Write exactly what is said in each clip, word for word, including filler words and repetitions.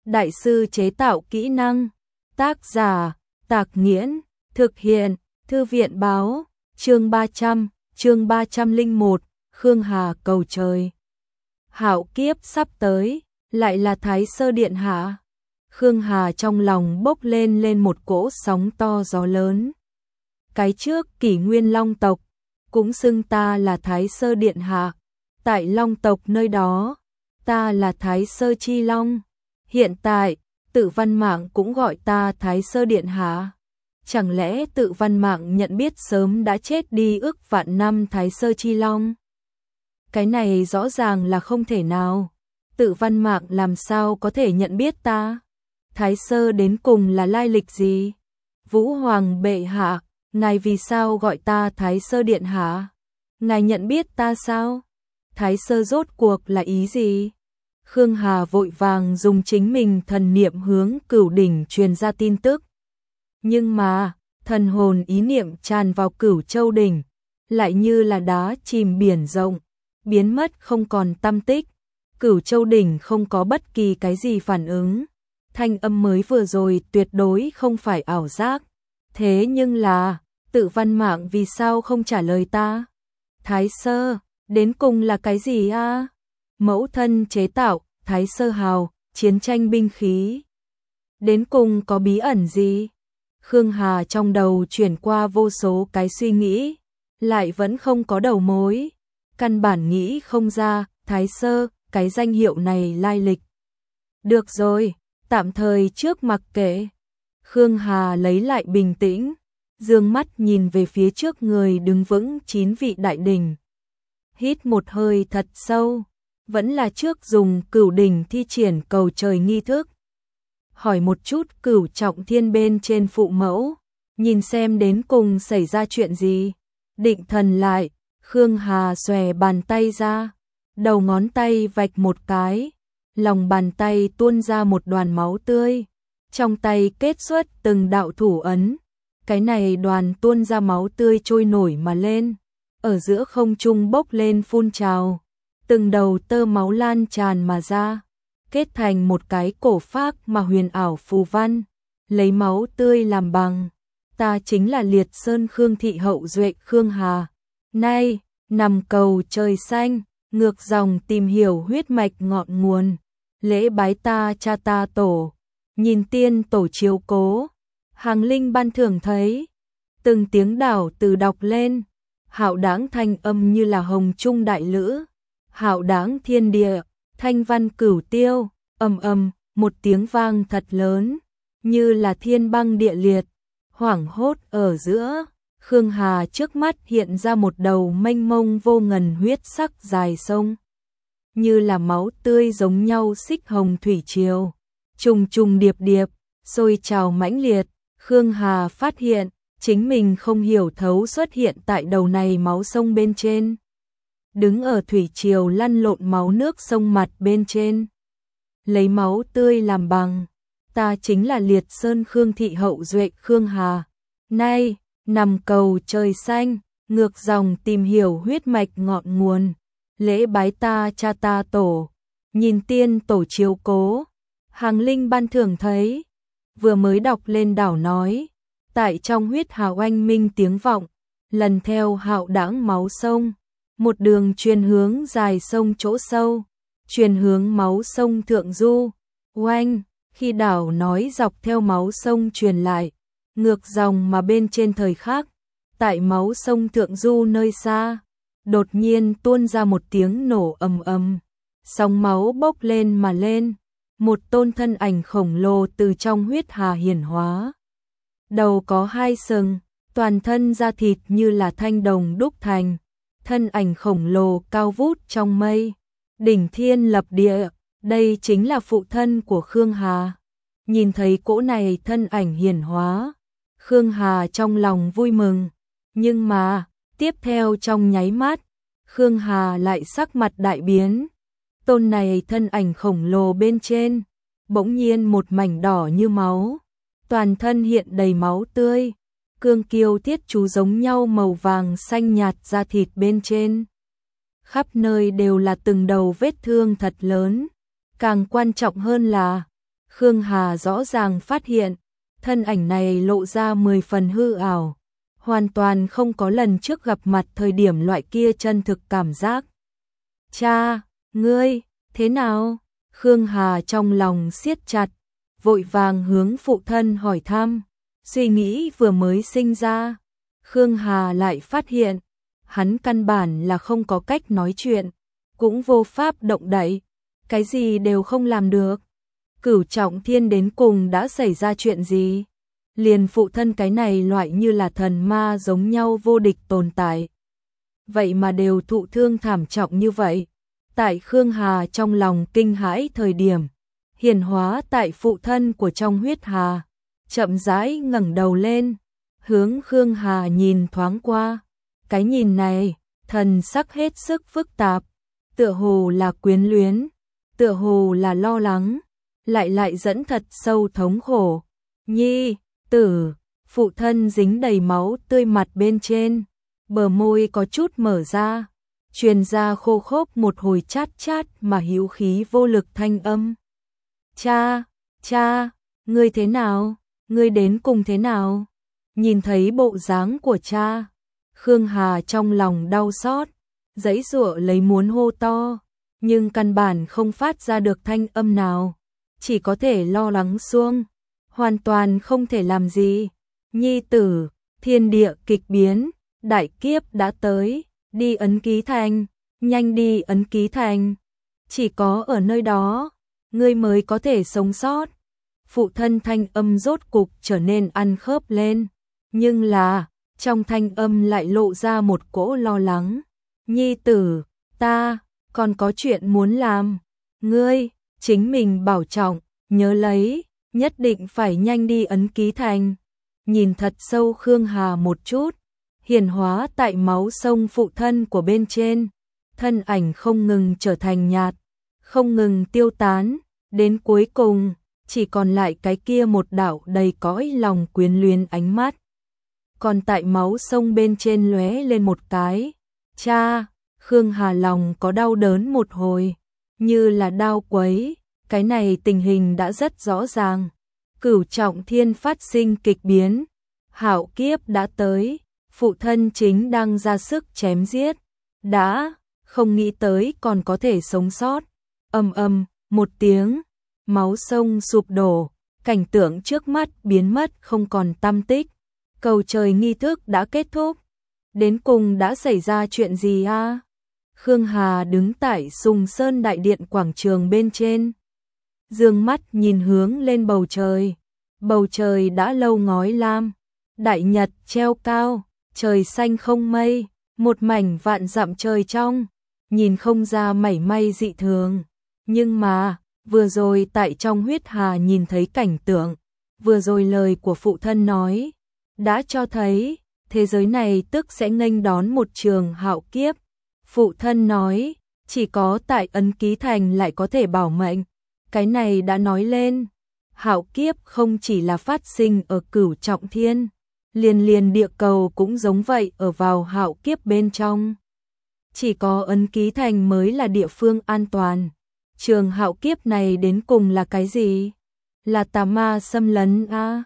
đại sư chế tạo kỹ năng. Tác giả, Tạc Nghiễn, thực hiện, Thư viện báo, chương ba trăm, chương ba trăm lẻ một, Khương Hà cầu trời. Hạo kiếp sắp tới, lại là Thái Sơ Điện Hạ. Khương Hà trong lòng bốc lên lên một cỗ sóng to gió lớn. Cái trước Kỷ Nguyên Long tộc, cũng xưng ta là Thái Sơ Điện Hạ. Tại Long tộc nơi đó, ta là Thái Sơ Chi Long. Hiện tại, Tự Văn Mạng cũng gọi ta Thái Sơ Điện Hạ. Chẳng lẽ Tự Văn Mạng nhận biết sớm đã chết đi ước vạn năm Thái Sơ Chi Long? Cái này rõ ràng là không thể nào. Tự Văn Mạng làm sao có thể nhận biết ta? Thái Sơ đến cùng là lai lịch gì? Vũ Hoàng bệ hạ, ngài vì sao gọi ta Thái Sơ Điện Hạ? Ngài nhận biết ta sao? Thái Sơ rốt cuộc là ý gì? Khương Hà vội vàng dùng chính mình thần niệm hướng Cửu Đỉnh truyền ra tin tức. Nhưng mà, thần hồn ý niệm tràn vào Cửu Châu Đỉnh, lại như là đá chìm biển rộng, biến mất không còn tăm tích. Cửu Châu Đỉnh không có bất kỳ cái gì phản ứng. Thanh âm mới vừa rồi tuyệt đối không phải ảo giác. Thế nhưng là, Tự Văn Mạng vì sao không trả lời ta? Thái Sơ, đến cùng là cái gì a? À? Mẫu thân chế tạo, Thái Sơ hào, chiến tranh binh khí. Đến cùng có bí ẩn gì? Khương Hà trong đầu chuyển qua vô số cái suy nghĩ, lại vẫn không có đầu mối. Căn bản nghĩ không ra, Thái Sơ, cái danh hiệu này lai lịch. Được rồi, tạm thời trước mặc kệ. Khương Hà lấy lại bình tĩnh, dương mắt nhìn về phía trước người đứng vững chín vị đại đỉnh. Hít một hơi thật sâu, vẫn là trước dùng Cửu Đỉnh thi triển cầu trời nghi thức. Hỏi một chút Cửu Trọng Thiên bên trên phụ mẫu, nhìn xem đến cùng xảy ra chuyện gì. Định thần lại, Khương Hà xòe bàn tay ra, đầu ngón tay vạch một cái, lòng bàn tay tuôn ra một đoàn máu tươi, trong tay kết xuất từng đạo thủ ấn. Cái này đoàn tuôn ra máu tươi trôi nổi mà lên, ở giữa không trung bốc lên phun trào, từng đầu tơ máu lan tràn mà ra, kết thành một cái cổ phác mà huyền ảo phù văn, lấy máu tươi làm bằng. Ta chính là Liệt Sơn Khương thị hậu duệ Khương Hà. Nay, nằm cầu trời xanh, ngược dòng tìm hiểu huyết mạch ngọn nguồn, lễ bái ta cha ta tổ, nhìn tiên tổ chiếu cố, hàng linh ban thưởng thấy. Từng tiếng đảo từ đọc lên, hạo đáng thanh âm như là hồng trung đại lữ, hạo đáng thiên địa, thanh văn cửu tiêu, ầm ầm, một tiếng vang thật lớn, như là thiên băng địa liệt. Hoảng hốt ở giữa, Khương Hà trước mắt hiện ra một đầu mênh mông vô ngần huyết sắc dài sông, như là máu tươi giống nhau xích hồng thủy triều, trùng trùng điệp điệp, sôi trào mãnh liệt. Khương Hà phát hiện, chính mình không hiểu thấu xuất hiện tại đầu này máu sông bên trên. Đứng ở thủy triều lăn lộn máu nước sông mặt bên trên, lấy máu tươi làm bằng. Ta chính là Liệt Sơn Khương thị hậu duệ Khương Hà. Nay, nằm cầu trời xanh, ngược dòng tìm hiểu huyết mạch ngọn nguồn, lễ bái ta cha ta tổ, nhìn tiên tổ chiếu cố, hàng linh ban thưởng thấy. Vừa mới đọc lên đảo nói, tại trong huyết hào oanh minh tiếng vọng, lần theo hạo đãng máu sông, một đường truyền hướng dài sông chỗ sâu, truyền hướng máu sông thượng du. Oanh, khi đảo nói dọc theo máu sông truyền lại, ngược dòng mà bên trên thời khắc, tại máu sông thượng du nơi xa, đột nhiên tuôn ra một tiếng nổ ầm ầm, sóng máu bốc lên mà lên, một tôn thân ảnh khổng lồ từ trong huyết hà hiển hóa. Đầu có hai sừng, toàn thân da thịt như là thanh đồng đúc thành, thân ảnh khổng lồ cao vút trong mây, đỉnh thiên lập địa. Đây chính là phụ thân của Khương Hà. Nhìn thấy cỗ này thân ảnh hiển hóa, Khương Hà trong lòng vui mừng. Nhưng mà, tiếp theo trong nháy mắt, Khương Hà lại sắc mặt đại biến. Tôn này thân ảnh khổng lồ bên trên, bỗng nhiên một mảnh đỏ như máu, toàn thân hiện đầy máu tươi, cương kiêu thiết chú giống nhau màu vàng xanh nhạt da thịt bên trên. Khắp nơi đều là từng đầu vết thương thật lớn. Càng quan trọng hơn là, Khương Hà rõ ràng phát hiện, thân ảnh này lộ ra mười phần hư ảo, hoàn toàn không có lần trước gặp mặt thời điểm loại kia chân thực cảm giác. Cha, ngươi, thế nào? Khương Hà trong lòng siết chặt, vội vàng hướng phụ thân hỏi thăm, suy nghĩ vừa mới sinh ra. Khương Hà lại phát hiện, hắn căn bản là không có cách nói chuyện, cũng vô pháp động đậy, cái gì đều không làm được. Cửu Trọng Thiên đến cùng đã xảy ra chuyện gì? Liền phụ thân cái này loại như là thần ma giống nhau vô địch tồn tại. Vậy mà đều thụ thương thảm trọng như vậy. Tại Khương Hà trong lòng kinh hãi thời điểm, hiển hóa tại phụ thân của trong huyết hà, chậm rãi ngẩng đầu lên, hướng Khương Hà nhìn thoáng qua. Cái nhìn này, thần sắc hết sức phức tạp, tựa hồ là quyến luyến, tựa hồ là lo lắng, lại lại dẫn thật sâu thống khổ. Nhi tử, phụ thân dính đầy máu tươi mặt bên trên, bờ môi có chút mở ra, truyền ra khô khốc một hồi chát chát mà hữu khí vô lực thanh âm. Cha, cha, ngươi thế nào? Ngươi đến cùng thế nào? Nhìn thấy bộ dáng của cha, Khương Hà trong lòng đau xót, giãy giụa lấy muốn hô to, nhưng căn bản không phát ra được thanh âm nào, chỉ có thể lo lắng xuông, hoàn toàn không thể làm gì. Nhi tử, thiên địa kịch biến, đại kiếp đã tới, đi Ấn Ký Thành, nhanh đi Ấn Ký Thành, chỉ có ở nơi đó, ngươi mới có thể sống sót. Phụ thân thanh âm rốt cục trở nên ăn khớp lên, nhưng là, trong thanh âm lại lộ ra một cỗ lo lắng. Nhi tử, ta, còn có chuyện muốn làm, ngươi, chính mình bảo trọng, nhớ lấy, nhất định phải nhanh đi Ấn Ký Thành. Nhìn thật sâu Khương Hà một chút, hiển hóa tại máu sông phụ thân của bên trên, thân ảnh không ngừng trở thành nhạt, không ngừng tiêu tán, đến cuối cùng, chỉ còn lại cái kia một đạo đầy cõi lòng quyến luyến ánh mắt. Còn tại máu sông bên trên lóe lên một cái, cha, Khương Hà lòng có đau đớn một hồi, như là đau quấy, cái này tình hình đã rất rõ ràng. Cửu Trọng Thiên phát sinh kịch biến, hạo kiếp đã tới, phụ thân chính đang ra sức chém giết, đã, không nghĩ tới còn có thể sống sót. Ầm ầm, một tiếng, máu sông sụp đổ, cảnh tượng trước mắt biến mất không còn tăm tích. Cầu trời nghi thức đã kết thúc. Đến cùng đã xảy ra chuyện gì a? À? Khương Hà đứng tại Sùng Sơn Đại Điện quảng trường bên trên, dương mắt nhìn hướng lên bầu trời. Bầu trời đã lâu ngói lam, đại nhật treo cao, trời xanh không mây, một mảnh vạn dặm trời trong, nhìn không ra mảy may dị thường. Nhưng mà, vừa rồi tại trong huyết hà nhìn thấy cảnh tượng, vừa rồi lời của phụ thân nói, đã cho thấy, thế giới này tức sẽ nghênh đón một trường hạo kiếp. Phụ thân nói, chỉ có tại Ấn Ký Thành lại có thể bảo mệnh. Cái này đã nói lên, hạo kiếp không chỉ là phát sinh ở Cửu Trọng Thiên, liền liền địa cầu cũng giống vậy ở vào hạo kiếp bên trong. Chỉ có Ấn Ký Thành mới là địa phương an toàn. Trường hạo kiếp này đến cùng là cái gì? Là tà ma xâm lấn a? À?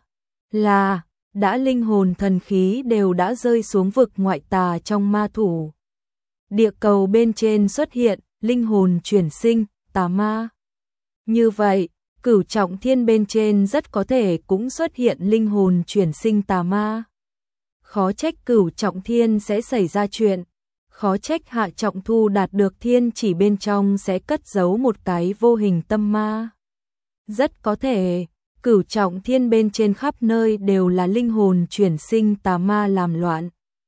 Là, đã linh hồn thần khí đều đã rơi xuống vực ngoại tà trong ma thủ. Địa cầu bên trên xuất hiện, linh hồn chuyển sinh, tà ma. Như vậy, Cửu Trọng Thiên bên trên rất có thể cũng xuất hiện linh hồn chuyển sinh tà ma. Khó trách Cửu Trọng Thiên sẽ xảy ra chuyện, khó trách Hạ Trọng Thu đạt được thiên chỉ bên trong sẽ cất giấu một cái vô hình tâm ma. Rất có thể, Cửu Trọng Thiên bên trên khắp nơi đều là linh hồn chuyển sinh tà ma làm loạn.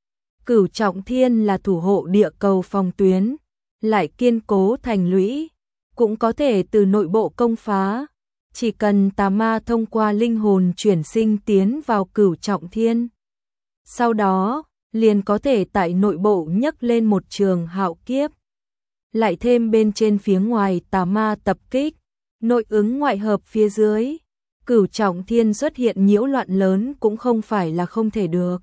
Cửu Trọng Thiên là thủ hộ địa cầu phòng tuyến, lại kiên cố thành lũy, cũng có thể từ nội bộ công phá. Chỉ cần tà ma thông qua linh hồn chuyển sinh tiến vào Cửu Trọng Thiên, sau đó liền có thể tại nội bộ nhấc lên một trường hạo kiếp. Lại thêm bên trên phía ngoài tà ma tập kích, nội ứng ngoại hợp phía dưới, Cửu Trọng Thiên xuất hiện nhiễu loạn lớn cũng không phải là không thể được.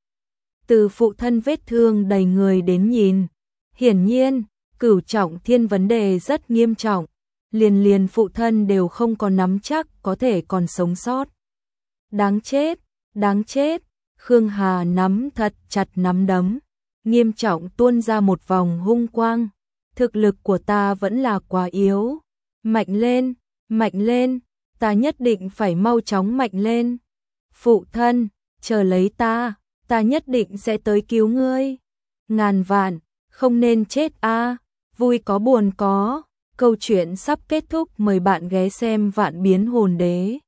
Từ phụ thân vết thương đầy người đến nhìn, hiển nhiên, Cửu Trọng Thiên vấn đề rất nghiêm trọng, liền liền phụ thân đều không có nắm chắc có thể còn sống sót. Đáng chết, đáng chết, Khương Hà nắm thật chặt nắm đấm, nghiêm trọng tuôn ra một vòng hung quang. Thực lực của ta vẫn là quá yếu. Mạnh lên, mạnh lên, ta nhất định phải mau chóng mạnh lên. Phụ thân, chờ lấy ta, ta nhất định sẽ tới cứu ngươi. Ngàn vạn, không nên chết a, vui có buồn có. Câu chuyện sắp kết thúc, mời bạn ghé xem Vạn Biến Hồn Đế.